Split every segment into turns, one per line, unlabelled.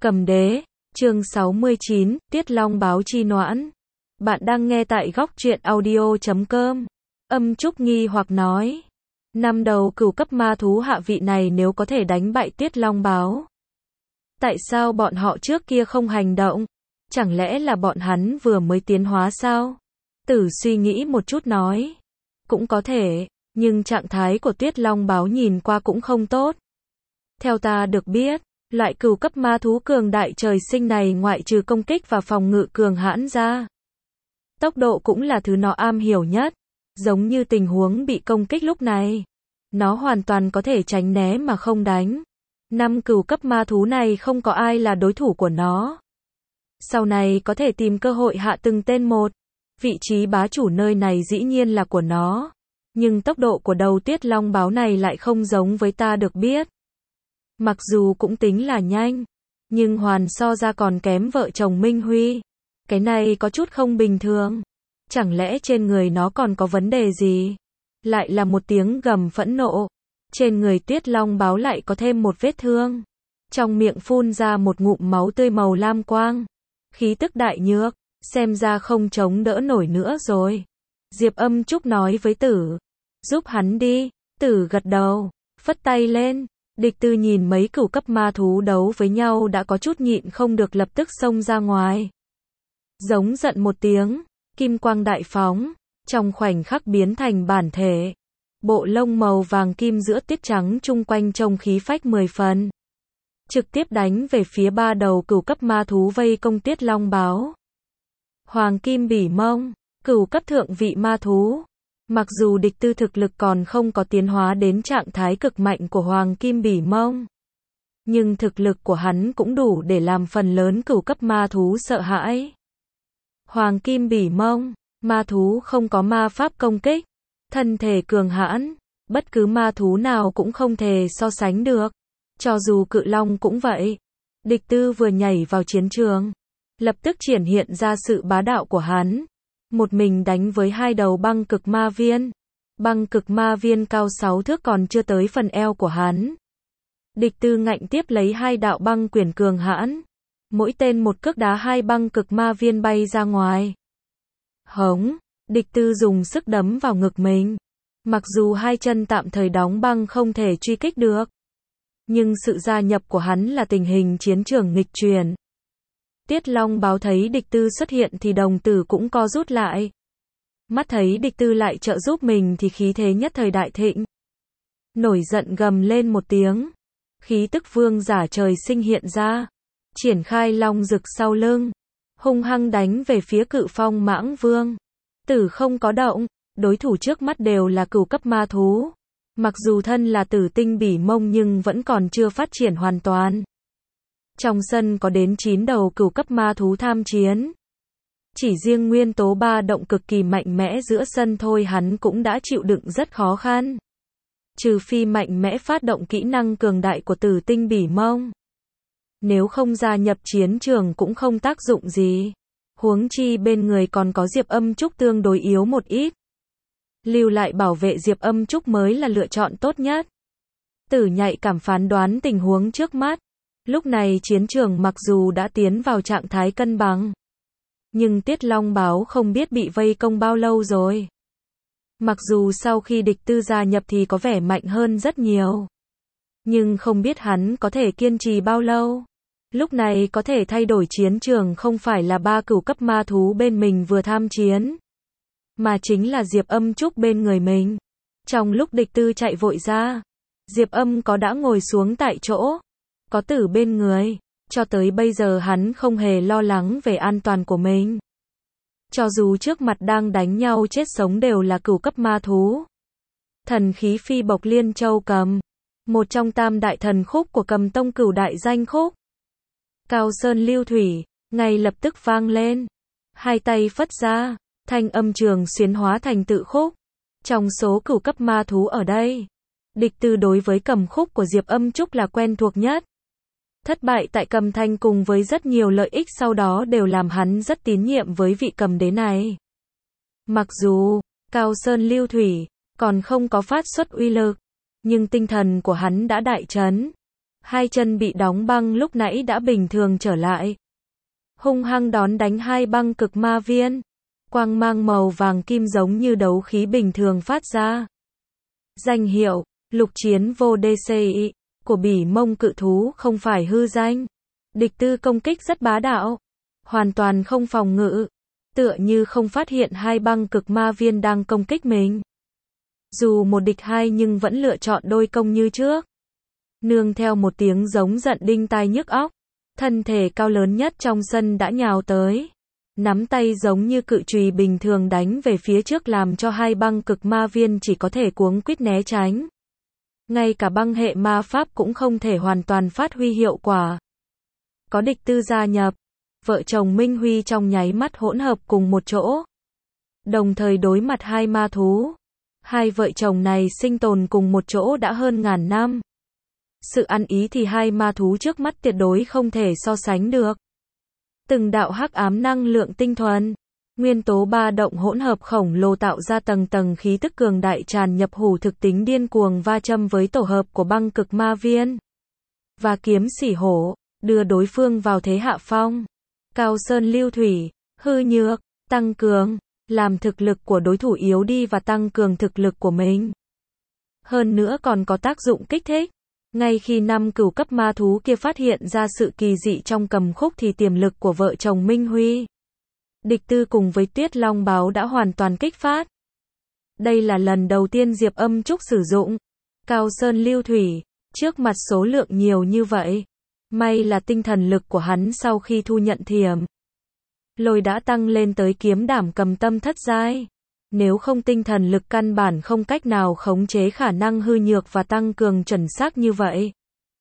Cầm đế, chương 69, Tiết Long báo chi noãn. Bạn đang nghe tại góc truyện audio.com. Âm Trúc nghi hoặc nói. Năm đầu cửu cấp ma thú hạ vị này nếu có thể đánh bại Tiết Long báo. Tại sao bọn họ trước kia không hành động? Chẳng lẽ là bọn hắn vừa mới tiến hóa sao? Tử suy nghĩ một chút nói. Cũng có thể, nhưng trạng thái của Tiết Long báo nhìn qua cũng không tốt. Theo ta được biết, loại cửu cấp ma thú cường đại trời sinh này ngoại trừ công kích và phòng ngự cường hãn ra, tốc độ cũng là thứ nó am hiểu nhất. Giống như tình huống bị công kích lúc này, nó hoàn toàn có thể tránh né mà không đánh. Năm cửu cấp ma thú này không có ai là đối thủ của nó. Sau này có thể tìm cơ hội hạ từng tên một. Vị trí bá chủ nơi này dĩ nhiên là của nó. Nhưng tốc độ của đầu Tiết Long báo này lại không giống với ta được biết. Mặc dù cũng tính là nhanh, nhưng hoàn so ra còn kém vợ chồng Minh Huy. Cái này có chút không bình thường. Chẳng lẽ trên người nó còn có vấn đề gì? Lại là một tiếng gầm phẫn nộ. Trên người Tiết Long báo lại có thêm một vết thương. Trong miệng phun ra một ngụm máu tươi màu lam quang. Khí tức đại nhược, xem ra không chống đỡ nổi nữa rồi. Diệp Âm Trúc nói với Tử. Giúp hắn đi. Tử gật đầu, phất tay lên. Địch Tư nhìn mấy cửu cấp ma thú đấu với nhau đã có chút nhịn không được lập tức xông ra ngoài. Giống giận một tiếng, kim quang đại phóng, trong khoảnh khắc biến thành bản thể. Bộ lông màu vàng kim giữa tiết trắng chung quanh trông khí phách 10 phần. Trực tiếp đánh về phía ba đầu cửu cấp ma thú vây công Tiết Long báo. Hoàng kim bỉ mông, cửu cấp thượng vị ma thú. Mặc dù Địch Tư thực lực còn không có tiến hóa đến trạng thái cực mạnh của Hoàng kim bỉ mông, nhưng thực lực của hắn cũng đủ để làm phần lớn cửu cấp ma thú sợ hãi. Hoàng kim bỉ mông, ma thú không có ma pháp công kích, thân thể cường hãn, bất cứ ma thú nào cũng không thể so sánh được. Cho dù cự long cũng vậy. Địch Tư vừa nhảy vào chiến trường, lập tức triển hiện ra sự bá đạo của hắn. Một mình đánh với hai đầu băng cực ma viên. Băng cực ma viên cao 6 thước còn chưa tới phần eo của hắn. Địch Tư ngạnh tiếp lấy hai đạo băng quyển cường hãn. Mỗi tên một cước đá hai băng cực ma viên bay ra ngoài. Hống, Địch Tư dùng sức đấm vào ngực mình. Mặc dù hai chân tạm thời đóng băng không thể truy kích được, nhưng sự gia nhập của hắn là tình hình chiến trường nghịch chuyển. Tiết Long báo thấy Địch Tư xuất hiện thì đồng tử cũng co rút lại. Mắt thấy Địch Tư lại trợ giúp mình thì khí thế nhất thời đại thịnh. Nổi giận gầm lên một tiếng. Khí tức vương giả trời sinh hiện ra. Triển khai long rực sau lưng. Hung hăng đánh về phía cự phong mãng vương. Tử không có động. Đối thủ trước mắt đều là cửu cấp ma thú. Mặc dù thân là tử tinh bỉ mông nhưng vẫn còn chưa phát triển hoàn toàn. Trong sân có đến 9 đầu cửu cấp ma thú tham chiến. Chỉ riêng nguyên tố ba động cực kỳ mạnh mẽ giữa sân thôi hắn cũng đã chịu đựng rất khó khăn. Trừ phi mạnh mẽ phát động kỹ năng cường đại của tử tinh bỉ mông. Nếu không gia nhập chiến trường cũng không tác dụng gì. Huống chi bên người còn có Diệp Âm Trúc tương đối yếu một ít. Lưu lại bảo vệ Diệp Âm Trúc mới là lựa chọn tốt nhất. Tử nhạy cảm phán đoán tình huống trước mắt. Lúc này chiến trường mặc dù đã tiến vào trạng thái cân bằng, nhưng Tiết Long báo không biết bị vây công bao lâu rồi. Mặc dù sau khi Địch Tư gia nhập thì có vẻ mạnh hơn rất nhiều, nhưng không biết hắn có thể kiên trì bao lâu. Lúc này có thể thay đổi chiến trường không phải là ba cửu cấp ma thú bên mình vừa tham chiến, mà chính là Diệp Âm Trúc bên người mình. Trong lúc Địch Tư chạy vội ra, Diệp Âm có đã ngồi xuống tại chỗ. Có Tử bên người, cho tới bây giờ hắn không hề lo lắng về an toàn của mình. Cho dù trước mặt đang đánh nhau chết sống đều là cửu cấp ma thú. Thần khí phi bộc liên châu cầm, một trong tam đại thần khúc của Cầm Tông cửu đại danh khúc. Cao sơn lưu thủy, ngay lập tức vang lên. Hai tay phất ra, thanh âm trường xuyến hóa thành tự khúc. Trong số cửu cấp ma thú ở đây, Địch Tư đối với cầm khúc của Diệp Âm Trúc là quen thuộc nhất. Thất bại tại cầm thanh cùng với rất nhiều lợi ích sau đó đều làm hắn rất tín nhiệm với vị cầm đế này. Mặc dù, Cao Sơn Lưu Thủy, còn không có phát xuất uy lực, nhưng tinh thần của hắn đã đại chấn. Hai chân bị đóng băng lúc nãy đã bình thường trở lại. Hung hăng đón đánh hai băng cực ma viên. Quang mang màu vàng kim giống như đấu khí bình thường phát ra. Danh hiệu, lục chiến vô DCI, của bỉ mông cự thú không phải hư danh. Địch tư công kích rất bá đạo. Hoàn toàn không phòng ngự. Tựa như không phát hiện hai băng cực ma viên đang công kích mình. Dù một địch hai nhưng vẫn lựa chọn đôi công như trước. Nương theo một tiếng giống giận đinh tai nhức óc. Thân thể cao lớn nhất trong sân đã nhào tới. Nắm tay giống như cự chùy bình thường đánh về phía trước làm cho hai băng cực ma viên chỉ có thể cuống quýt né tránh. Ngay cả băng hệ ma pháp cũng không thể hoàn toàn phát huy hiệu quả. Có địch tư gia nhập. Vợ chồng Minh Huy trong nháy mắt hỗn hợp cùng một chỗ. Đồng thời đối mặt hai ma thú. Hai vợ chồng này sinh tồn cùng một chỗ đã hơn ngàn năm. Sự ăn ý thì hai ma thú trước mắt tuyệt đối không thể so sánh được. Từng đạo hắc ám năng lượng tinh thuần, nguyên tố ba động hỗn hợp khổng lồ tạo ra tầng tầng khí tức cường đại tràn nhập hủ thực tính điên cuồng va châm với tổ hợp của băng cực ma viên và kiếm sỉ hổ, đưa đối phương vào thế hạ phong. Cao sơn lưu thủy, hư nhược, tăng cường, làm thực lực của đối thủ yếu đi và tăng cường thực lực của mình. Hơn nữa còn có tác dụng kích thích. Ngay khi năm cửu cấp ma thú kia phát hiện ra sự kỳ dị trong cầm khúc thì tiềm lực của vợ chồng Minh Huy, địch tư cùng với Tuyết Long Báo đã hoàn toàn kích phát. Đây là lần đầu tiên Diệp Âm Trúc sử dụng Cao Sơn Lưu Thủy, trước mặt số lượng nhiều như vậy. May là tinh thần lực của hắn sau khi thu nhận thiểm lôi đã tăng lên tới kiếm đảm cầm tâm thất giai. Nếu không tinh thần lực căn bản không cách nào khống chế khả năng hư nhược và tăng cường chuẩn xác như vậy.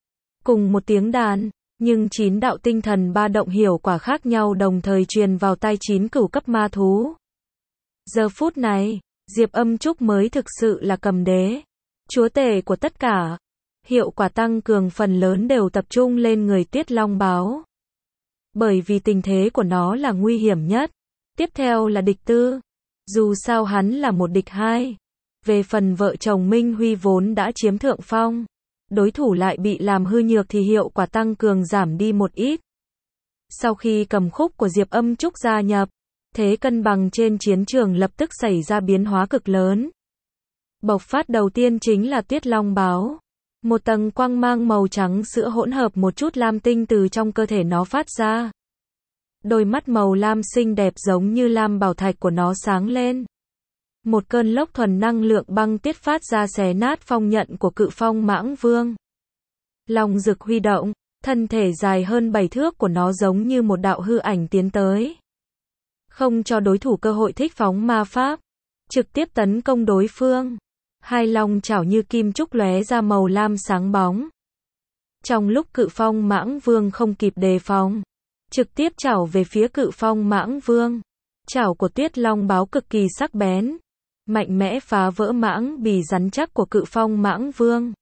Cùng một tiếng đàn, nhưng 9 đạo tinh thần ba động hiệu quả khác nhau đồng thời truyền vào tai 9 cửu cấp ma thú. Giờ phút này, Diệp Âm Trúc mới thực sự là cầm đế, chúa tể của tất cả. Hiệu quả tăng cường phần lớn đều tập trung lên người Tuyết Long Báo. Bởi vì tình thế của nó là nguy hiểm nhất. Tiếp theo là địch tư. Dù sao hắn là một địch hai. Về phần vợ chồng Minh Huy vốn đã chiếm thượng phong. Đối thủ lại bị làm hư nhược thì hiệu quả tăng cường giảm đi một ít. Sau khi cầm khúc của Diệp Âm Trúc gia nhập, thế cân bằng trên chiến trường lập tức xảy ra biến hóa cực lớn. Bộc phát đầu tiên chính là Tuyết Long Báo. Một tầng quang mang màu trắng sữa hỗn hợp một chút lam tinh từ trong cơ thể nó phát ra. Đôi mắt màu lam xinh đẹp giống như lam bảo thạch của nó sáng lên. Một cơn lốc thuần năng lượng băng tiết phát ra xé nát phong nhận của cự phong mãng vương. Long rực huy động, thân thể dài hơn 7 thước của nó giống như một đạo hư ảnh tiến tới. Không cho đối thủ cơ hội thích phóng ma pháp. Trực tiếp tấn công đối phương. Hai long chảo như kim trúc lóe ra màu lam sáng bóng. Trong lúc cự phong mãng vương không kịp đề phòng, trực tiếp chảo về phía cự phong mãng vương. Chảo của Tuyết Long Báo cực kỳ sắc bén, mạnh mẽ phá vỡ mãng bì rắn chắc của cự phong mãng vương.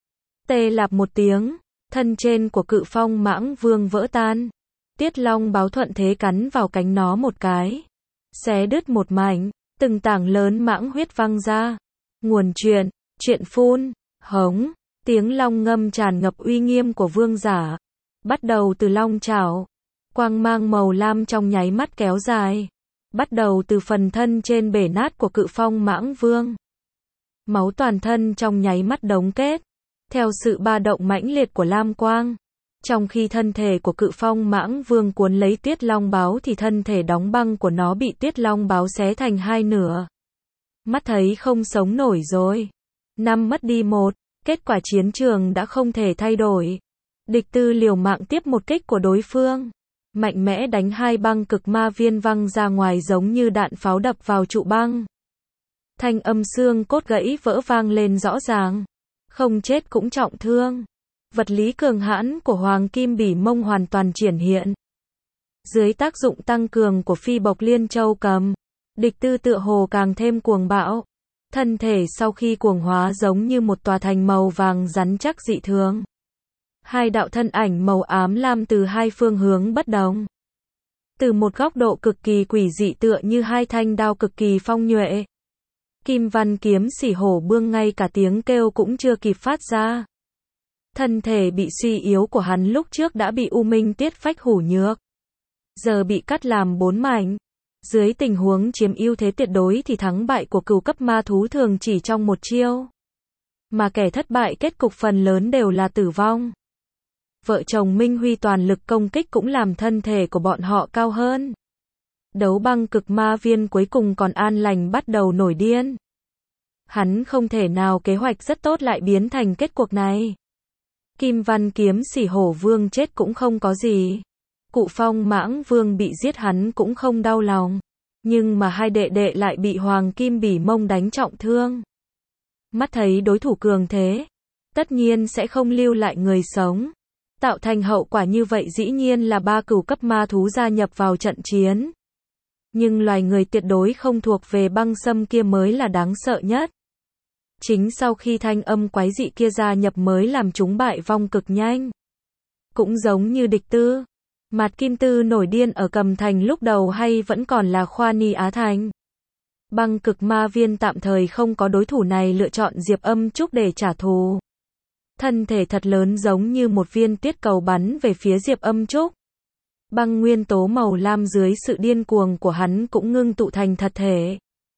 Tê lạp một tiếng, thân trên của cự phong mãng vương vỡ tan. Tuyết Long Báo thuận thế cắn vào cánh nó một cái, xé đứt một mảnh, từng tảng lớn mãng huyết văng ra. Nguồn chuyện phun, hống, tiếng long ngâm tràn ngập uy nghiêm của vương giả. Bắt đầu từ long chảo, quang mang màu lam trong nháy mắt kéo dài. Bắt đầu từ phần thân trên bể nát của cự phong mãng vương. Máu toàn thân trong nháy mắt đống kết, theo sự ba động mãnh liệt của lam quang. Trong khi thân thể của cự phong mãng vương cuốn lấy Tuyết Long Báo thì thân thể đóng băng của nó bị Tuyết Long Báo xé thành hai nửa. Mắt thấy không sống nổi rồi. 5 mất đi 1, kết quả chiến trường đã không thể thay đổi. Địch tư liều mạng tiếp một kích của đối phương. Mạnh mẽ đánh hai băng cực ma viên văng ra ngoài giống như đạn pháo đập vào trụ băng. Thanh âm xương cốt gãy vỡ vang lên rõ ràng. Không chết cũng trọng thương. Vật lý cường hãn của Hoàng Kim Bỉ Mông hoàn toàn triển hiện. Dưới tác dụng tăng cường của phi bộc liên châu cầm, địch tư tựa hồ càng thêm cuồng bạo. Thân thể sau khi cuồng hóa giống như một tòa thành màu vàng rắn chắc dị thường. Hai đạo thân ảnh màu ám lam từ hai phương hướng bất đồng. Từ một góc độ cực kỳ quỷ dị tựa như hai thanh đao cực kỳ phong nhuệ. Kim văn kiếm sỉ hổ bương ngay cả tiếng kêu cũng chưa kịp phát ra. Thân thể bị suy yếu của hắn lúc trước đã bị U Minh Tiết Phách hủ nhược. Giờ bị cắt làm 4 mảnh. Dưới tình huống chiếm ưu thế tuyệt đối thì thắng bại của cửu cấp ma thú thường chỉ trong một chiêu. Mà kẻ thất bại kết cục phần lớn đều là tử vong. Vợ chồng Minh Huy toàn lực công kích cũng làm thân thể của bọn họ cao hơn. Đấu băng cực ma viên cuối cùng còn an lành bắt đầu nổi điên. Hắn không thể nào kế hoạch rất tốt lại biến thành kết cuộc này. Kim Văn Kiếm Sỉ Hổ Vương chết cũng không có gì. Cụ Phong Mãng Vương bị giết hắn cũng không đau lòng. Nhưng mà hai đệ đệ lại bị Hoàng Kim Bỉ Mông đánh trọng thương. Mắt thấy đối thủ cường thế, tất nhiên sẽ không lưu lại người sống. Tạo thành hậu quả như vậy dĩ nhiên là 3 cửu cấp ma thú gia nhập vào trận chiến. Nhưng loài người tuyệt đối không thuộc về băng sâm kia mới là đáng sợ nhất. Chính sau khi thanh âm quái dị kia gia nhập mới làm chúng bại vong cực nhanh. Cũng giống như địch tư. Mạt Kim Tư nổi điên ở Cầm Thành lúc đầu hay vẫn còn là Khoa Ni Á Thành. Băng cực ma viên tạm thời không có đối thủ này lựa chọn Diệp Âm Trúc để trả thù. Thân thể thật lớn giống như một viên tiết cầu bắn về phía Diệp Âm Trúc. Băng nguyên tố màu lam dưới sự điên cuồng của hắn cũng ngưng tụ thành thật thể.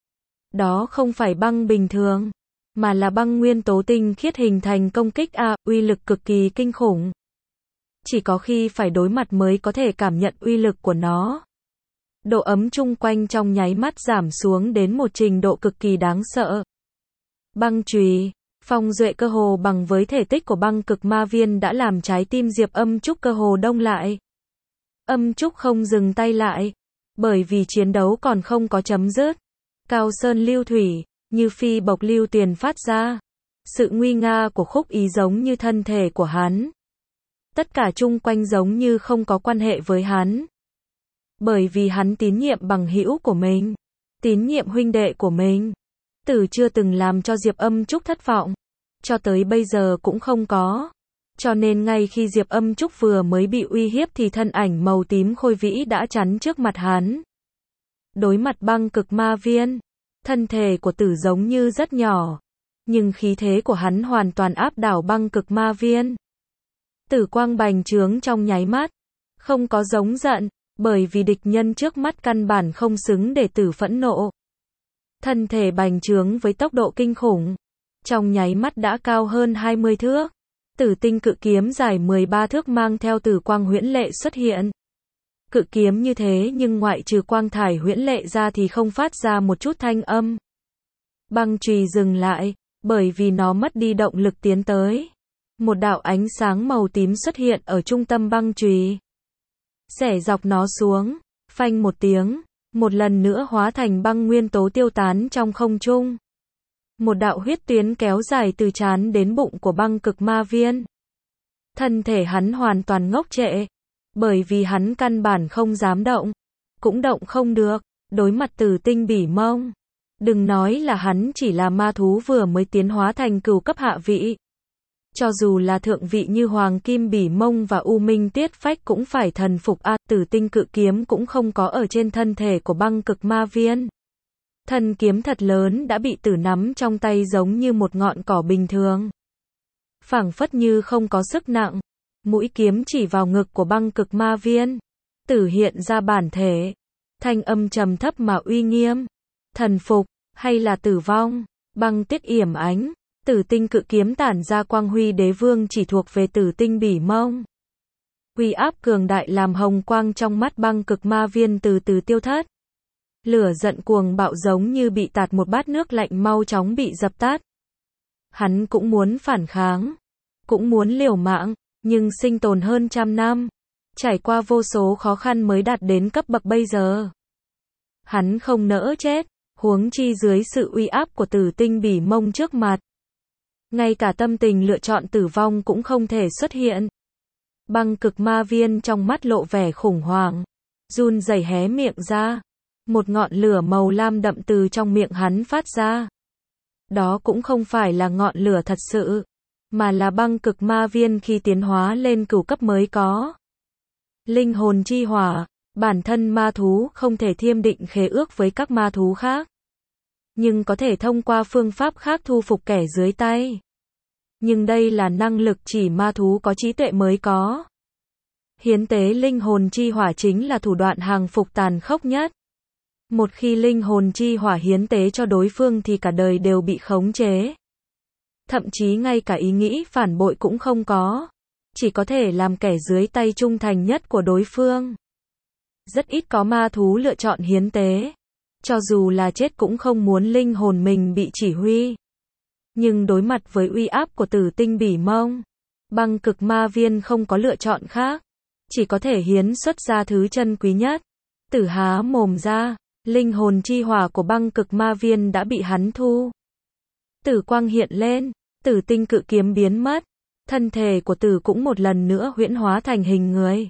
Đó không phải băng bình thường, mà là băng nguyên tố tinh khiết hình thành công kích uy lực cực kỳ kinh khủng. Chỉ có khi phải đối mặt mới có thể cảm nhận uy lực của nó. Độ ấm chung quanh trong nháy mắt giảm xuống đến một trình độ cực kỳ đáng sợ. Băng chùy, Phong Duệ cơ hồ bằng với thể tích của băng cực ma viên đã làm trái tim Diệp Âm Trúc cơ hồ đông lại. Âm Trúc không dừng tay lại, bởi vì chiến đấu còn không có chấm dứt. Cao sơn lưu thủy, như phi bộc lưu tiền phát ra. Sự nguy nga của khúc ý giống như thân thể của hắn. Tất cả chung quanh giống như không có quan hệ với hắn. Bởi vì hắn tín nhiệm bằng hữu của mình, tín nhiệm huynh đệ của mình. Tử chưa từng làm cho Diệp Âm Trúc thất vọng, cho tới bây giờ cũng không có. Cho nên ngay khi Diệp Âm Trúc vừa mới bị uy hiếp thì thân ảnh màu tím khôi vĩ đã chắn trước mặt hắn. Đối mặt băng cực ma viên, thân thể của Tử giống như rất nhỏ, nhưng khí thế của hắn hoàn toàn áp đảo băng cực ma viên. Tử quang bành trướng trong nháy mắt, không có giống giận, bởi vì địch nhân trước mắt căn bản không xứng để Tử phẫn nộ. Thân thể bành trướng với tốc độ kinh khủng, trong nháy mắt đã cao hơn 20 thước. Tử tinh cự kiếm dài 13 thước mang theo tử quang huyễn lệ xuất hiện. Cự kiếm như thế nhưng ngoại trừ quang thải huyễn lệ ra thì không phát ra một chút thanh âm. Băng chùy dừng lại, bởi vì nó mất đi động lực tiến tới. Một đạo ánh sáng màu tím xuất hiện ở trung tâm băng chùy. Xẻ dọc nó xuống, phanh một tiếng, một lần nữa hóa thành băng nguyên tố tiêu tán trong không trung. Một đạo huyết tuyến kéo dài từ trán đến bụng của băng cực ma viên. Thân thể hắn hoàn toàn ngốc trệ, bởi vì hắn căn bản không dám động, cũng động không được, đối mặt Tử tinh bỉ mông. Đừng nói là hắn chỉ là ma thú vừa mới tiến hóa thành cửu cấp hạ vị. Cho dù là thượng vị như Hoàng Kim Bỉ Mông và U Minh Tiết Phách cũng phải thần phục Tử tinh cự kiếm cũng không có ở trên thân thể của băng cực ma viên. Thân kiếm thật lớn đã bị Tử nắm trong tay giống như một ngọn cỏ bình thường. Phảng phất như không có sức nặng. Mũi kiếm chỉ vào ngực của băng cực ma viên. Tử hiện ra bản thể. Thanh âm trầm thấp mà uy nghiêm. Thần phục, hay là tử vong? Băng tiết yểm ánh. Tử tinh cự kiếm tản ra quang huy đế vương chỉ thuộc về Tử tinh bỉ mông. Uy áp cường đại làm hồng quang trong mắt băng cực ma viên từ từ tiêu thất. Lửa giận cuồng bạo giống như bị tạt một bát nước lạnh mau chóng bị dập tắt. Hắn cũng muốn phản kháng, cũng muốn liều mạng, nhưng sinh tồn hơn 100 năm, trải qua vô số khó khăn mới đạt đến cấp bậc bây giờ. Hắn không nỡ chết, huống chi dưới sự uy áp của Tử tinh bỉ mông trước mặt. Ngay cả tâm tình lựa chọn tử vong cũng không thể xuất hiện. Băng cực ma viên trong mắt lộ vẻ khủng hoảng, run rẩy hé miệng ra. Một ngọn lửa màu lam đậm từ trong miệng hắn phát ra. Đó cũng không phải là ngọn lửa thật sự, mà là băng cực ma viên khi tiến hóa lên cửu cấp mới có. Linh hồn chi hỏa, bản thân ma thú không thể thiêm định khế ước với các ma thú khác, nhưng có thể thông qua phương pháp khác thu phục kẻ dưới tay. Nhưng đây là năng lực chỉ ma thú có trí tuệ mới có. Hiến tế linh hồn chi hỏa chính là thủ đoạn hàng phục tàn khốc nhất. Một khi linh hồn chi hỏa hiến tế cho đối phương thì cả đời đều bị khống chế. Thậm chí ngay cả ý nghĩ phản bội cũng không có. Chỉ có thể làm kẻ dưới tay trung thành nhất của đối phương. Rất ít có ma thú lựa chọn hiến tế. Cho dù là chết cũng không muốn linh hồn mình bị chỉ huy. Nhưng đối mặt với uy áp của tử tinh bỉ mông, băng cực ma viên không có lựa chọn khác. Chỉ có thể hiến xuất ra thứ chân quý nhất. Tử há mồm ra, linh hồn chi hỏa của băng cực ma viên đã bị hắn thu. Tử quang hiện lên, tử tinh cự kiếm biến mất. Thân thể của tử cũng một lần nữa huyễn hóa thành hình người.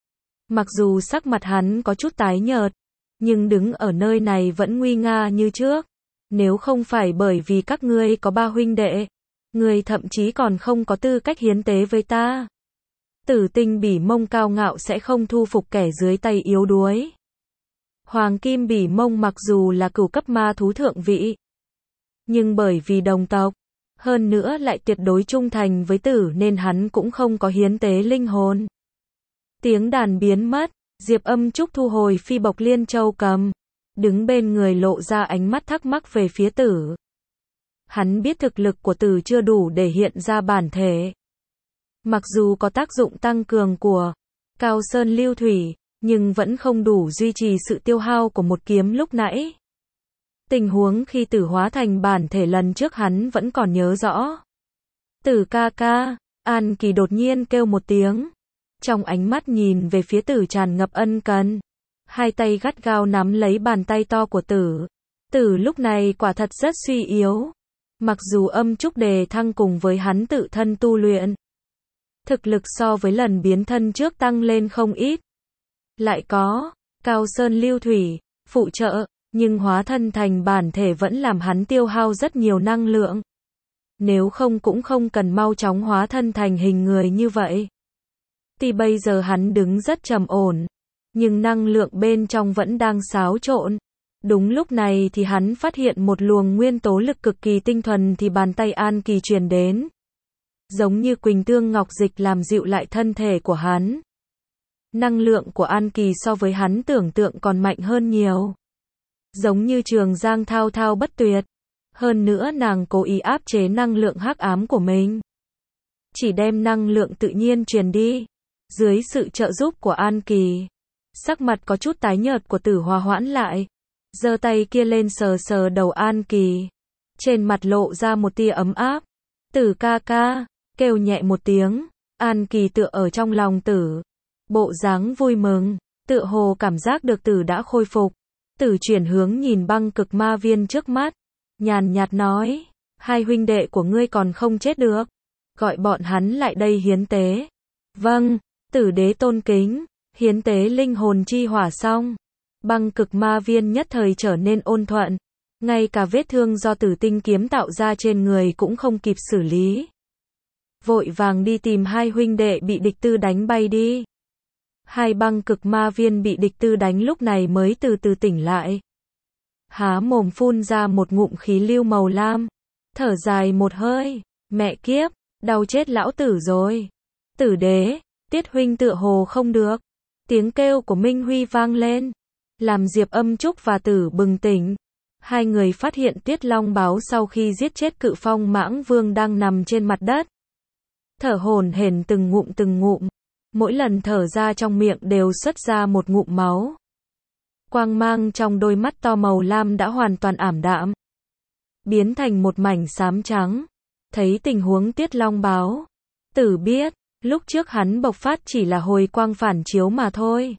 Mặc dù sắc mặt hắn có chút tái nhợt, nhưng đứng ở nơi này vẫn nguy nga như trước. Nếu không phải bởi vì các ngươi có 3 huynh đệ, ngươi thậm chí còn không có tư cách hiến tế với ta. Tử tinh bỉ mông cao ngạo sẽ không thu phục kẻ dưới tay yếu đuối. Hoàng kim bỉ mông mặc dù là cửu cấp ma thú thượng vị, nhưng bởi vì đồng tộc, hơn nữa lại tuyệt đối trung thành với tử nên hắn cũng không có hiến tế linh hồn. Tiếng đàn biến mất, Diệp Âm Trúc thu hồi phi bộc liên châu cầm, đứng bên người lộ ra ánh mắt thắc mắc về phía tử. Hắn biết thực lực của tử chưa đủ để hiện ra bản thể. Mặc dù có tác dụng tăng cường của Cao Sơn Lưu Thủy, nhưng vẫn không đủ duy trì sự tiêu hao của một kiếm lúc nãy. Tình huống khi tử hóa thành bản thể lần trước hắn vẫn còn nhớ rõ. Tử ca ca, An Kỳ đột nhiên kêu một tiếng. Trong ánh mắt nhìn về phía tử tràn ngập ân cần. Hai tay gắt gao nắm lấy bàn tay to của tử. Tử lúc này quả thật rất suy yếu. Mặc dù Âm Trúc đề thăng cùng với hắn tự thân tu luyện. Thực lực so với lần biến thân trước tăng lên không ít. Lại có Cao Sơn Lưu Thủy phụ trợ, nhưng hóa thân thành bản thể vẫn làm hắn tiêu hao rất nhiều năng lượng. Nếu không cũng không cần mau chóng hóa thân thành hình người như vậy. Tuy bây giờ hắn đứng rất trầm ổn, nhưng năng lượng bên trong vẫn đang xáo trộn. Đúng lúc này thì hắn phát hiện một luồng nguyên tố lực cực kỳ tinh thuần thì bàn tay An Kỳ truyền đến. Giống như quỳnh tương ngọc dịch làm dịu lại thân thể của hắn. Năng lượng của An Kỳ so với hắn tưởng tượng còn mạnh hơn nhiều. Giống như trường giang thao thao bất tuyệt. Hơn nữa nàng cố ý áp chế năng lượng hắc ám của mình. Chỉ đem năng lượng tự nhiên truyền đi. Dưới sự trợ giúp của An Kỳ, sắc mặt có chút tái nhợt của tử hòa hoãn lại. Giơ tay kia lên sờ sờ đầu An Kỳ. Trên mặt lộ ra một tia ấm áp. Tử ca ca, kêu nhẹ một tiếng. An Kỳ tựa ở trong lòng tử. Bộ dáng vui mừng, tựa hồ cảm giác được tử đã khôi phục. Tử chuyển hướng nhìn băng cực ma viên trước mắt. Nhàn nhạt nói, 2 huynh đệ của ngươi còn không chết được. Gọi bọn hắn lại đây hiến tế. Vâng, tử đế tôn kính. Hiến tế linh hồn chi hỏa xong. Băng cực ma viên nhất thời trở nên ôn thuận. Ngay cả vết thương do tử tinh kiếm tạo ra trên người cũng không kịp xử lý. Vội vàng đi tìm 2 huynh đệ bị địch tư đánh bay đi. 2 băng cực ma viên bị địch tư đánh lúc này mới từ từ tỉnh lại. Há mồm phun ra một ngụm khí lưu màu lam. Thở dài một hơi. Mẹ kiếp, đau chết lão tử rồi. Tử đế, Tiết huynh tựa hồ không được. Tiếng kêu của Minh Huy vang lên. Làm Diệp Âm Trúc và tử bừng tỉnh. 2 người phát hiện Tiết Long Báo sau khi giết chết cự phong mãng vương đang nằm trên mặt đất. Thở hổn hển từng ngụm. Mỗi lần thở ra trong miệng đều xuất ra một ngụm máu. Quang mang trong đôi mắt to màu lam đã hoàn toàn ảm đạm. Biến thành một mảnh xám trắng. Thấy tình huống Tiết Long Báo. Tử biết, lúc trước hắn bộc phát chỉ là hồi quang phản chiếu mà thôi.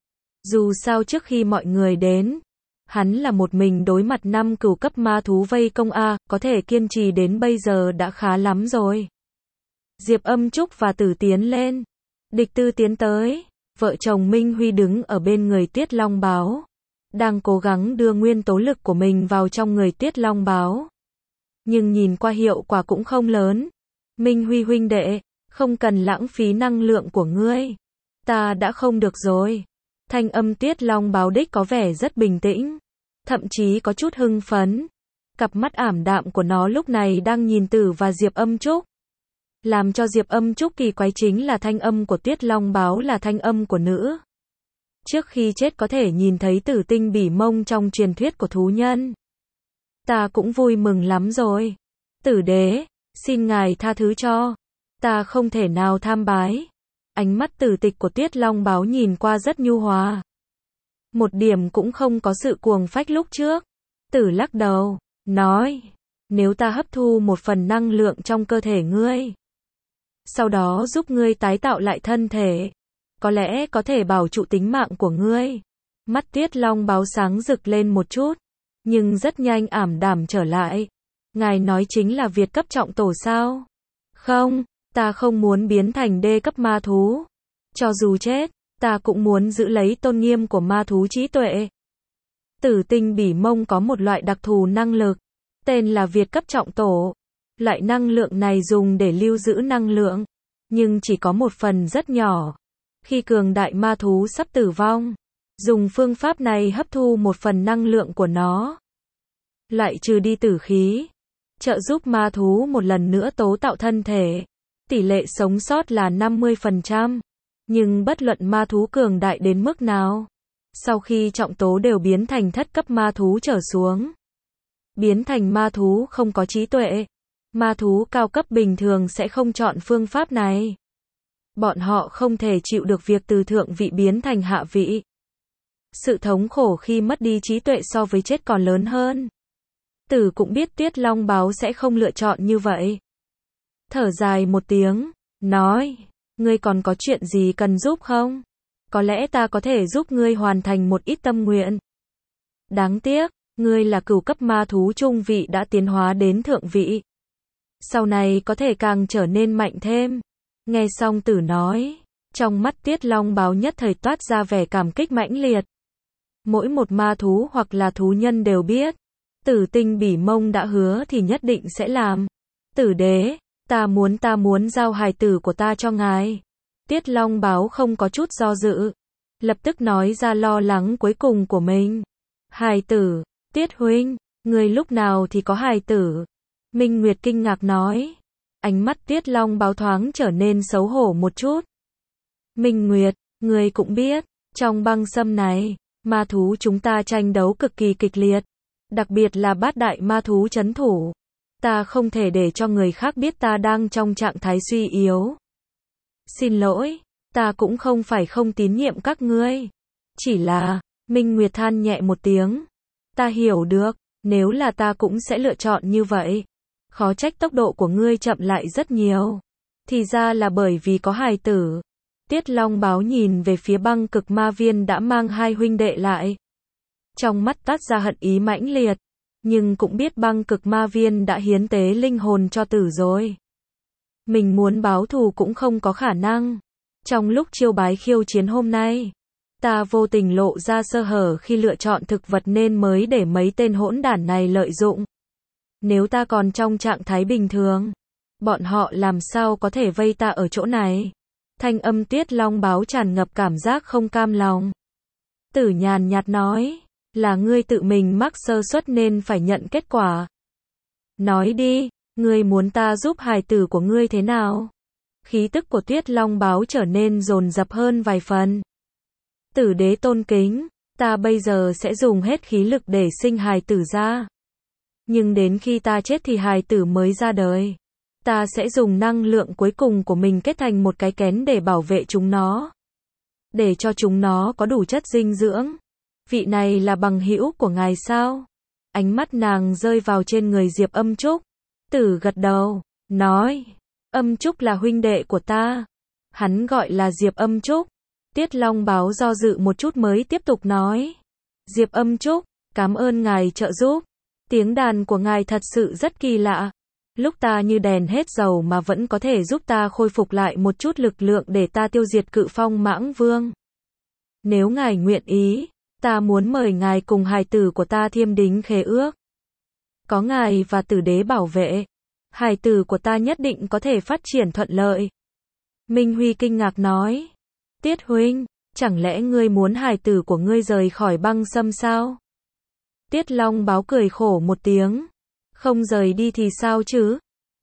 Dù sao trước khi mọi người đến, hắn là một mình đối mặt 5 cửu cấp ma thú vây công A, có thể kiên trì đến bây giờ đã khá lắm rồi. Diệp Âm Trúc và tử tiến lên. Địch tư tiến tới. Vợ chồng Minh Huy đứng ở bên người Tiết Long Báo. Đang cố gắng đưa nguyên tố lực của mình vào trong người Tiết Long Báo. Nhưng nhìn qua hiệu quả cũng không lớn. Minh Huy huynh đệ, không cần lãng phí năng lượng của ngươi. Ta đã không được rồi. Thanh âm Tiết Long Báo đích có vẻ rất bình tĩnh. Thậm chí có chút hưng phấn. Cặp mắt ảm đạm của nó lúc này đang nhìn tử và Diệp Âm Trúc. Làm cho Diệp Âm Trúc kỳ quái chính là thanh âm của Tuyết Long báo là thanh âm của nữ. Trước khi chết có thể nhìn thấy tử tinh bỉ mông trong truyền thuyết của thú nhân. Ta cũng vui mừng lắm rồi. Tử đế, xin ngài tha thứ cho. Ta không thể nào tham bái. Ánh mắt tử tịch của Tuyết Long báo nhìn qua rất nhu hòa. Một điểm cũng không có sự cuồng phách lúc trước. Tử lắc đầu, nói, nếu ta hấp thu một phần năng lượng trong cơ thể ngươi, sau đó giúp ngươi tái tạo lại thân thể, có lẽ có thể bảo trụ tính mạng của ngươi. Mắt Tuyết Long báo sáng rực lên một chút, nhưng rất nhanh ảm đạm trở lại. Ngài nói chính là Việt cấp trọng tổ sao? Không, ta không muốn biến thành đê cấp ma thú. Cho dù chết, ta cũng muốn giữ lấy tôn nghiêm của ma thú trí tuệ. Tử tinh bỉ mông có một loại đặc thù năng lực, tên là Việt cấp trọng tổ. Loại năng lượng này dùng để lưu giữ năng lượng, nhưng chỉ có một phần rất nhỏ. Khi cường đại ma thú sắp tử vong, dùng phương pháp này hấp thu một phần năng lượng của nó, lại trừ đi tử khí, trợ giúp ma thú một lần nữa tố tạo thân thể. Tỷ lệ sống sót là 50%, nhưng bất luận ma thú cường đại đến mức nào, sau khi trọng tố đều biến thành thất cấp ma thú trở xuống. Biến thành ma thú không có trí tuệ. Ma thú cao cấp bình thường sẽ không chọn phương pháp này. Bọn họ không thể chịu được việc từ thượng vị biến thành hạ vị. Sự thống khổ khi mất đi trí tuệ so với chết còn lớn hơn. Tử cũng biết Tuyết Long báo sẽ không lựa chọn như vậy. Thở dài một tiếng, nói, ngươi còn có chuyện gì cần giúp không? Có lẽ ta có thể giúp ngươi hoàn thành một ít tâm nguyện. Đáng tiếc, ngươi là cửu cấp ma thú trung vị đã tiến hóa đến thượng vị. Sau này có thể càng trở nên mạnh thêm. Nghe xong Tử nói, trong mắt Tuyết Long báo nhất thời toát ra vẻ cảm kích mãnh liệt. Mỗi một ma thú hoặc là thú nhân đều biết, Tử tinh bỉ mông đã hứa thì nhất định sẽ làm. Tử đế, ta muốn giao hài tử của ta cho ngài. Tuyết Long báo không có chút do dự, lập tức nói ra lo lắng cuối cùng của mình. Hài tử, Tuyết huynh, người lúc nào thì có hài tử? Minh Nguyệt kinh ngạc nói. Ánh mắt Tuyết Long báo thoáng trở nên xấu hổ một chút. Minh Nguyệt, người cũng biết, trong băng sâm này, ma thú chúng ta tranh đấu cực kỳ kịch liệt. Đặc biệt là bát đại ma thú trấn thủ. Ta không thể để cho người khác biết ta đang trong trạng thái suy yếu. Xin lỗi, ta cũng không phải không tín nhiệm các ngươi. Chỉ là, Minh Nguyệt than nhẹ một tiếng. Ta hiểu được, nếu là ta cũng sẽ lựa chọn như vậy. Khó trách tốc độ của ngươi chậm lại rất nhiều. Thì ra là bởi vì có hài tử. Tuyết Long báo nhìn về phía băng cực ma viên đã mang hai huynh đệ lại. Trong mắt toát ra hận ý mãnh liệt. Nhưng cũng biết băng cực ma viên đã hiến tế linh hồn cho Tử rồi. Mình muốn báo thù cũng không có khả năng. Trong lúc chiêu bái khiêu chiến hôm nay, ta vô tình lộ ra sơ hở khi lựa chọn thực vật nên mới để mấy tên hỗn đản này lợi dụng. Nếu ta còn trong trạng thái bình thường, bọn họ làm sao có thể vây ta ở chỗ này? Thanh âm Tuyết Long báo tràn ngập cảm giác không cam lòng. Tử nhàn nhạt nói, là ngươi tự mình mắc sơ suất nên phải nhận kết quả. Nói đi, ngươi muốn ta giúp hài tử của ngươi thế nào? Khí tức của Tuyết Long báo trở nên dồn dập hơn vài phần. Tử đế tôn kính, ta bây giờ sẽ dùng hết khí lực để sinh hài tử ra. Nhưng đến khi ta chết thì hài tử mới ra đời. Ta sẽ dùng năng lượng cuối cùng của mình kết thành một cái kén để bảo vệ chúng nó. Để cho chúng nó có đủ chất dinh dưỡng. Vị này là bằng hữu của ngài sao? Ánh mắt nàng rơi vào trên người Diệp Âm Trúc. Tử gật đầu, nói, Âm Trúc là huynh đệ của ta. Hắn gọi là Diệp Âm Trúc. Tuyết Long báo do dự một chút mới tiếp tục nói. Diệp Âm Trúc, cảm ơn ngài trợ giúp. Tiếng đàn của ngài thật sự rất kỳ lạ. Lúc ta như đèn hết dầu mà vẫn có thể giúp ta khôi phục lại một chút lực lượng để ta tiêu diệt cự phong mãng vương. Nếu ngài nguyện ý, ta muốn mời ngài cùng hài tử của ta thiêm đính khế ước. Có ngài và tử đế bảo vệ, hài tử của ta nhất định có thể phát triển thuận lợi. Minh Huy kinh ngạc nói. Tiết huynh, chẳng lẽ ngươi muốn hài tử của ngươi rời khỏi băng sâm sao? Tiết Long báo cười khổ một tiếng. Không rời đi thì sao chứ?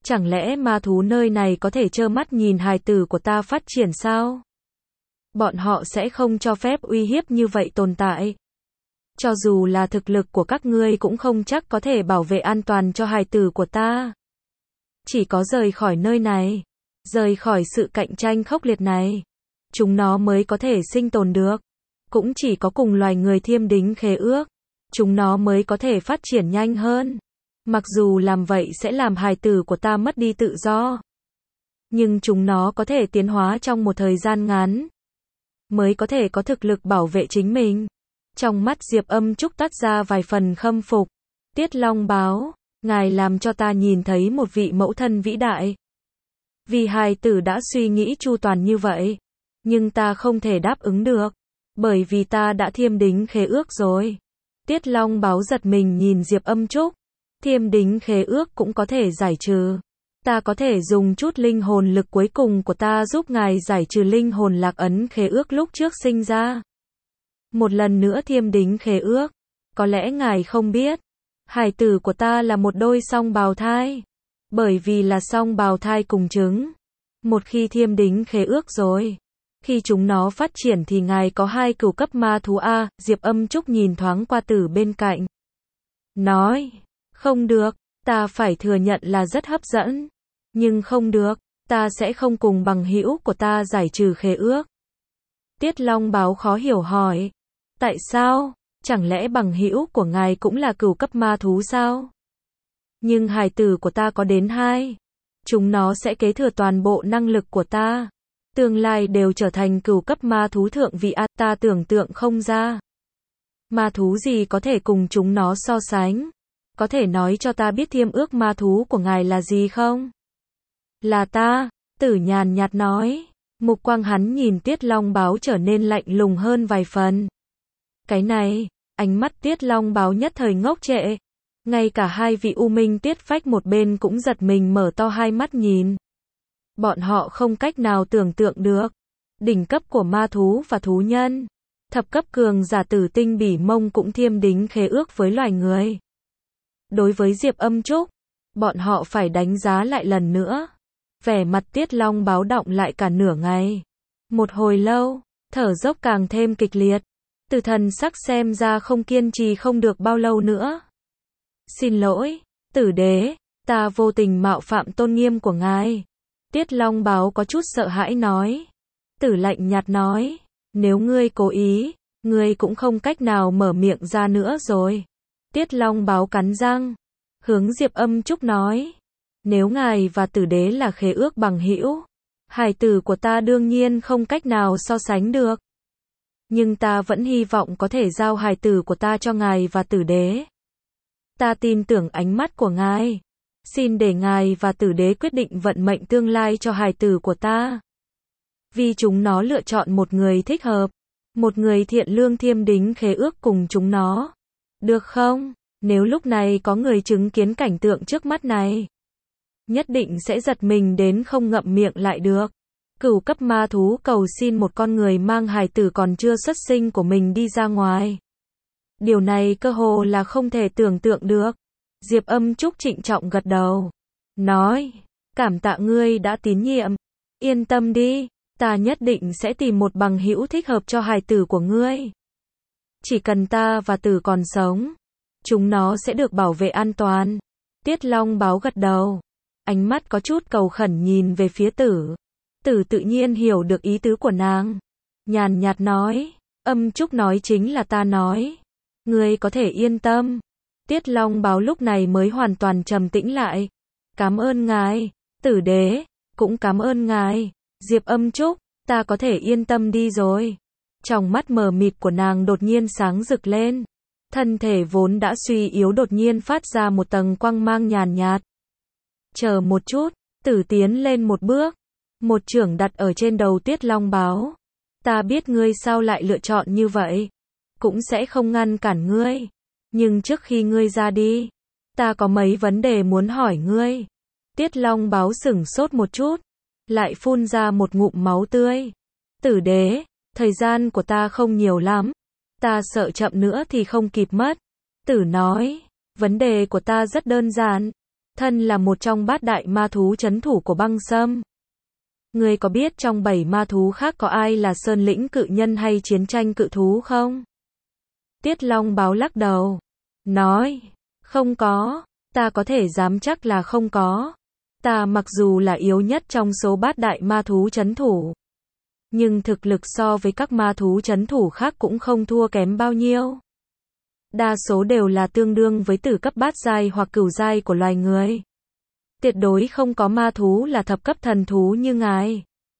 Chẳng lẽ ma thú nơi này có thể trơ mắt nhìn hài tử của ta phát triển sao? Bọn họ sẽ không cho phép uy hiếp như vậy tồn tại. Cho dù là thực lực của các ngươi cũng không chắc có thể bảo vệ an toàn cho hài tử của ta. Chỉ có rời khỏi nơi này, rời khỏi sự cạnh tranh khốc liệt này, chúng nó mới có thể sinh tồn được. Cũng chỉ có cùng loài người Thiêm Đính khế ước, chúng nó mới có thể phát triển nhanh hơn. Mặc dù làm vậy sẽ làm hài tử của ta mất đi tự do, nhưng chúng nó có thể tiến hóa trong một thời gian ngắn, mới có thể có thực lực bảo vệ chính mình. Trong mắt Diệp Âm Trúc toát ra vài phần khâm phục. Tiết Long báo, ngài làm cho ta nhìn thấy một vị mẫu thân vĩ đại. Vì hài tử đã suy nghĩ chu toàn như vậy, nhưng ta không thể đáp ứng được, bởi vì ta đã thiêm đính khế ước rồi. Tiết Long báo giật mình nhìn Diệp Âm Trúc. Thiêm đính khế ước cũng có thể giải trừ. Ta có thể dùng chút linh hồn lực cuối cùng của ta giúp ngài giải trừ linh hồn lạc ấn khế ước lúc trước sinh ra. Một lần nữa thiêm đính khế ước. Có lẽ ngài không biết, hài tử của ta là một đôi song bào thai. Bởi vì là song bào thai cùng trứng. Một khi thiêm đính khế ước rồi, khi chúng nó phát triển thì ngài có 2 cửu cấp ma thú A. Diệp Âm Trúc nhìn thoáng qua Tử bên cạnh, nói, không được, ta phải thừa nhận là rất hấp dẫn. Nhưng không được, ta sẽ không cùng bằng hữu của ta giải trừ khế ước. Tiết Long báo khó hiểu hỏi, tại sao, chẳng lẽ bằng hữu của ngài cũng là cửu cấp ma thú sao? Nhưng hài tử của ta có đến 2. Chúng nó sẽ kế thừa toàn bộ năng lực của ta. Tương lai đều trở thành cửu cấp ma thú thượng vị A. Ta tưởng tượng không ra. Ma thú gì có thể cùng chúng nó so sánh? Có thể nói cho ta biết thiêm ước ma thú của ngài là gì không? Là ta, Tử nhàn nhạt nói. Mục quang hắn nhìn Tiết Long báo trở nên lạnh lùng hơn vài phần. Cái này, ánh mắt Tiết Long báo nhất thời ngốc trệ. Ngay cả 2 vị U Minh Tiết Phách một bên cũng giật mình mở to hai mắt nhìn. Bọn họ không cách nào tưởng tượng được. Đỉnh cấp của ma thú và thú nhân. Thập cấp cường giả Tử Tinh Bỉ Mông cũng thiêm đính khế ước với loài người. Đối với Diệp Âm Trúc, bọn họ phải đánh giá lại lần nữa. Vẻ mặt Tiết Long báo động lại cả nửa ngày. Một hồi lâu, thở dốc càng thêm kịch liệt. Từ thần sắc xem ra không kiên trì không được bao lâu nữa. Xin lỗi, Tử đế, ta vô tình mạo phạm tôn nghiêm của ngài. Tiết Long báo có chút sợ hãi nói. Tử lạnh nhạt nói, nếu ngươi cố ý, ngươi cũng không cách nào mở miệng ra nữa rồi. Tiết Long báo cắn răng, hướng Diệp Âm Trúc nói, nếu ngài và Tử đế là khế ước bằng hữu, hài tử của ta đương nhiên không cách nào so sánh được. Nhưng ta vẫn hy vọng có thể giao hài tử của ta cho ngài và Tử đế. Ta tin tưởng ánh mắt của ngài. Xin để ngài và Tử đế quyết định vận mệnh tương lai cho hài tử của ta. Vì chúng nó lựa chọn một người thích hợp, một người thiện lương thiêm đính khế ước cùng chúng nó. Được không? Nếu lúc này có người chứng kiến cảnh tượng trước mắt này, nhất định sẽ giật mình đến không ngậm miệng lại được. Cửu cấp ma thú cầu xin một con người mang hài tử còn chưa xuất sinh của mình đi ra ngoài. Điều này cơ hồ là không thể tưởng tượng được. Diệp Âm Trúc trịnh trọng gật đầu, nói, cảm tạ ngươi đã tín nhiệm. Yên tâm đi, ta nhất định sẽ tìm một bằng hữu thích hợp cho hài tử của ngươi. Chỉ cần ta và Tử còn sống, chúng nó sẽ được bảo vệ an toàn. Tiết Long báo gật đầu, ánh mắt có chút cầu khẩn nhìn về phía Tử. Tử tự nhiên hiểu được ý tứ của nàng. Nhàn nhạt nói, Âm Trúc nói chính là ta nói. Ngươi có thể yên tâm. Tiết Long báo lúc này mới hoàn toàn trầm tĩnh lại. Cảm ơn ngài, Tử đế, cũng cảm ơn ngài, Diệp Âm Trúc, ta có thể yên tâm đi rồi. Trong mắt mờ mịt của nàng đột nhiên sáng rực lên. Thân thể vốn đã suy yếu đột nhiên phát ra một tầng quang mang nhàn nhạt. Chờ một chút, Tử tiến lên một bước. Một chưởng đặt ở trên đầu Tiết Long báo. Ta biết ngươi sao lại lựa chọn như vậy. Cũng sẽ không ngăn cản ngươi. Nhưng trước khi ngươi ra đi, ta có mấy vấn đề muốn hỏi ngươi. Tiết Long báo sửng sốt một chút, lại phun ra một ngụm máu tươi. Tử đế, thời gian của ta không nhiều lắm. Ta sợ chậm nữa thì không kịp mất. Tử nói, vấn đề của ta rất đơn giản. thân là một trong bát đại ma thú trấn thủ của băng sâm. Ngươi có biết trong 7 ma thú khác có ai là sơn lĩnh cự nhân hay chiến tranh cự thú không? Tiết Long Báo lắc đầu, nói, không có, ta có thể dám chắc là không có. Ta mặc dù là yếu nhất trong số bát đại ma thú trấn thủ, nhưng thực lực so với các ma thú trấn thủ khác cũng không thua kém bao nhiêu. Đa số đều là tương đương với tử cấp bát giai hoặc cửu giai của loài người. Tuyệt đối không có ma thú là thập cấp thần thú như ngài.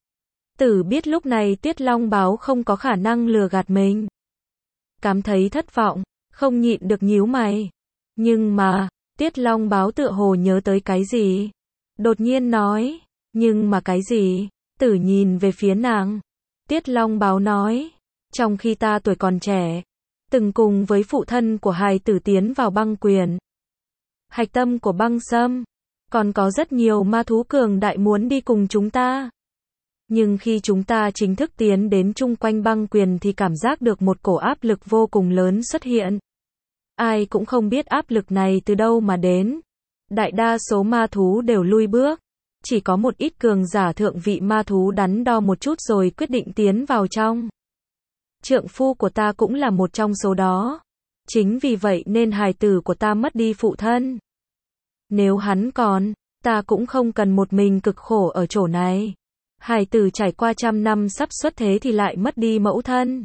Tử biết lúc này Tiết Long Báo không có khả năng lừa gạt mình. Cảm thấy thất vọng, không nhịn được nhíu mày. Nhưng mà, Tiết Long Báo tựa hồ nhớ tới cái gì. Đột nhiên nói, nhưng mà cái gì? Tử nhìn về phía nàng. Tiết Long Báo nói, trong khi ta tuổi còn trẻ, từng cùng với phụ thân của hài tử tiến vào băng quyền, hạch tâm của băng sâm, còn có rất nhiều ma thú cường đại muốn đi cùng chúng ta. Nhưng khi chúng ta chính thức tiến đến chung quanh băng quyền thì cảm giác được một cổ áp lực vô cùng lớn xuất hiện. Ai cũng không biết áp lực này từ đâu mà đến. Đại đa số ma thú đều lui bước. Chỉ có một ít cường giả thượng vị ma thú đắn đo một chút rồi quyết định tiến vào trong. Trượng phu của ta cũng là một trong số đó. Chính vì vậy nên hài tử của ta mất đi phụ thân. Nếu hắn còn, ta cũng không cần một mình cực khổ ở chỗ này. Hài tử trải qua 100 năm sắp xuất thế thì lại mất đi mẫu thân.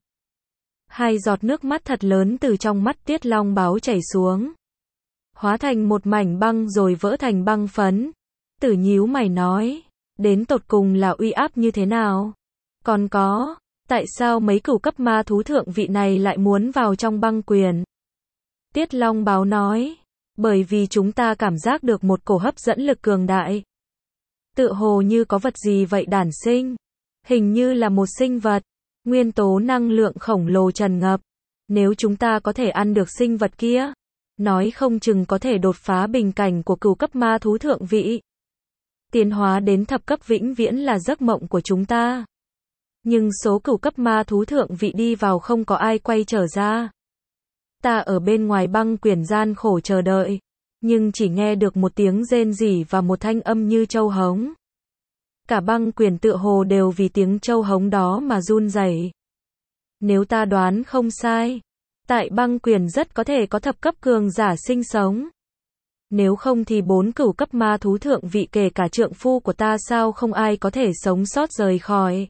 2 giọt nước mắt thật lớn từ trong mắt Tiết Long Báo chảy xuống, hóa thành một mảnh băng rồi vỡ thành băng phấn. Tử nhíu mày nói, đến tột cùng là uy áp như thế nào? Còn có, tại sao mấy cửu cấp ma thú thượng vị này lại muốn vào trong băng quyền? Tiết Long Báo nói, bởi vì chúng ta cảm giác được một cổ hấp dẫn lực cường đại. Tựa hồ như có vật gì vậy đản sinh. Hình như là một sinh vật. Nguyên tố năng lượng khổng lồ tràn ngập. Nếu chúng ta có thể ăn được sinh vật kia, nói không chừng có thể đột phá bình cảnh của cửu cấp ma thú thượng vị. Tiến hóa đến thập cấp vĩnh viễn là giấc mộng của chúng ta. Nhưng số cửu cấp ma thú thượng vị đi vào không có ai quay trở ra. Ta ở bên ngoài băng quyển gian khổ chờ đợi, nhưng chỉ nghe được một tiếng rên rỉ và một thanh âm như trâu hống. Cả băng quyển tựa hồ đều vì tiếng trâu hống đó mà run rẩy. Nếu ta đoán không sai, tại băng quyển rất có thể có thập cấp cường giả sinh sống. Nếu không thì 4 cửu cấp ma thú thượng vị kể cả trượng phu của ta sao không ai có thể sống sót rời khỏi.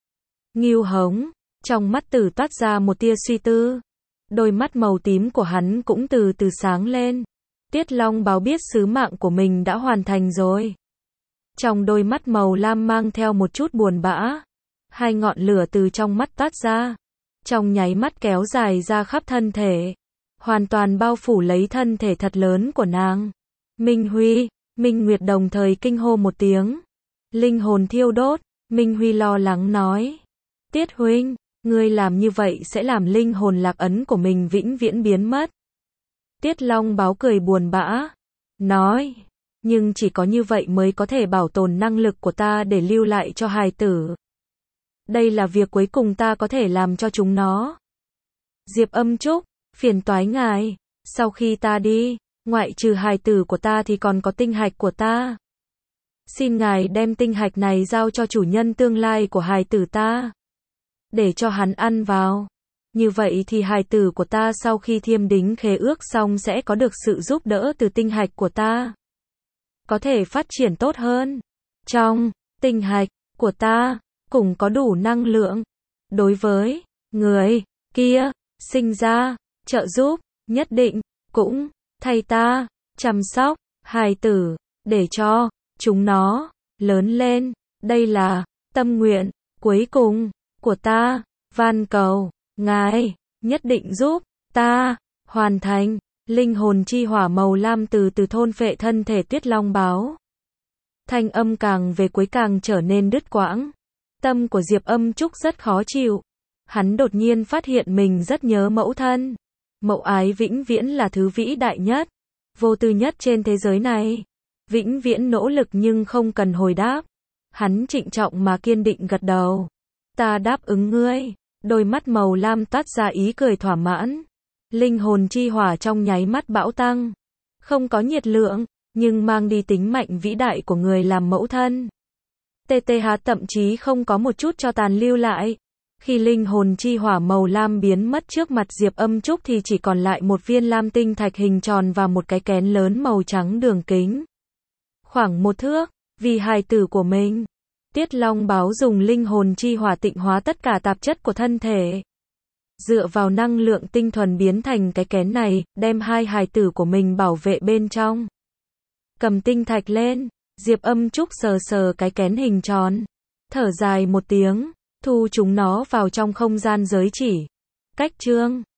Ngưu hống, trong mắt Tử toát ra một tia suy tư. Đôi mắt màu tím của hắn cũng từ từ sáng lên. Tiết Long Báo biết sứ mạng của mình đã hoàn thành rồi. Trong đôi mắt màu lam mang theo một chút buồn bã. 2 ngọn lửa từ trong mắt toát ra. Trong nháy mắt kéo dài ra khắp thân thể. Hoàn toàn bao phủ lấy thân thể thật lớn của nàng. Minh Huy, Minh Nguyệt đồng thời kinh hô một tiếng. Linh hồn thiêu đốt. Minh Huy lo lắng nói. Tiết huynh, ngươi làm như vậy sẽ làm linh hồn lạc ấn của mình vĩnh viễn biến mất. Tiết Long Báo cười buồn bã. Nói. Nhưng chỉ có như vậy mới có thể bảo tồn năng lực của ta để lưu lại cho hài tử. Đây là việc cuối cùng ta có thể làm cho chúng nó. Diệp Âm Trúc, phiền toái ngài. Sau khi ta đi, ngoại trừ hài tử của ta thì còn có tinh hạch của ta. Xin ngài đem tinh hạch này giao cho chủ nhân tương lai của hài tử ta. Để cho hắn ăn vào. Như vậy thì hài tử của ta sau khi thiêm đính khế ước xong sẽ có được sự giúp đỡ từ tinh hạch của ta. Có thể phát triển tốt hơn. Trong tinh hạch của ta cũng có đủ năng lượng. Đối với người kia sinh ra, trợ giúp, nhất định cũng thay ta chăm sóc hài tử để cho chúng nó lớn lên. Đây là tâm nguyện cuối cùng của ta. Van cầu ngài nhất định giúp ta hoàn thành. Linh hồn chi hỏa màu lam từ từ thôn phệ thân thể Tiết Long Báo. Thanh âm càng về cuối càng trở nên đứt quãng. Tâm của Diệp Âm Trúc rất khó chịu. Hắn đột nhiên phát hiện mình rất nhớ mẫu thân. Mẫu ái vĩnh viễn là thứ vĩ đại nhất, vô tư nhất trên thế giới này. Vĩnh viễn nỗ lực nhưng không cần hồi đáp. Hắn trịnh trọng mà kiên định gật đầu. Ta đáp ứng ngươi. Đôi mắt màu lam toát ra ý cười thỏa mãn. Linh hồn chi hỏa trong nháy mắt bão tăng. Không có nhiệt lượng, nhưng mang đi tính mạnh vĩ đại của người làm mẫu thân. TTH thậm chí không có một chút cho tàn lưu lại. Khi linh hồn chi hỏa màu lam biến mất trước mặt Diệp Âm Trúc thì chỉ còn lại một viên lam tinh thạch hình tròn và một cái kén lớn màu trắng đường kính. Khoảng 1 thước, vì hài tử của mình. Tiết Long Báo dùng linh hồn chi hỏa tịnh hóa tất cả tạp chất của thân thể. Dựa vào năng lượng tinh thuần biến thành cái kén này, đem hai hài tử của mình bảo vệ bên trong. Cầm tinh thạch lên, Diệp Âm Trúc sờ sờ cái kén hình tròn. Thở dài một tiếng, thu chúng nó vào trong không gian giới chỉ. Cách chương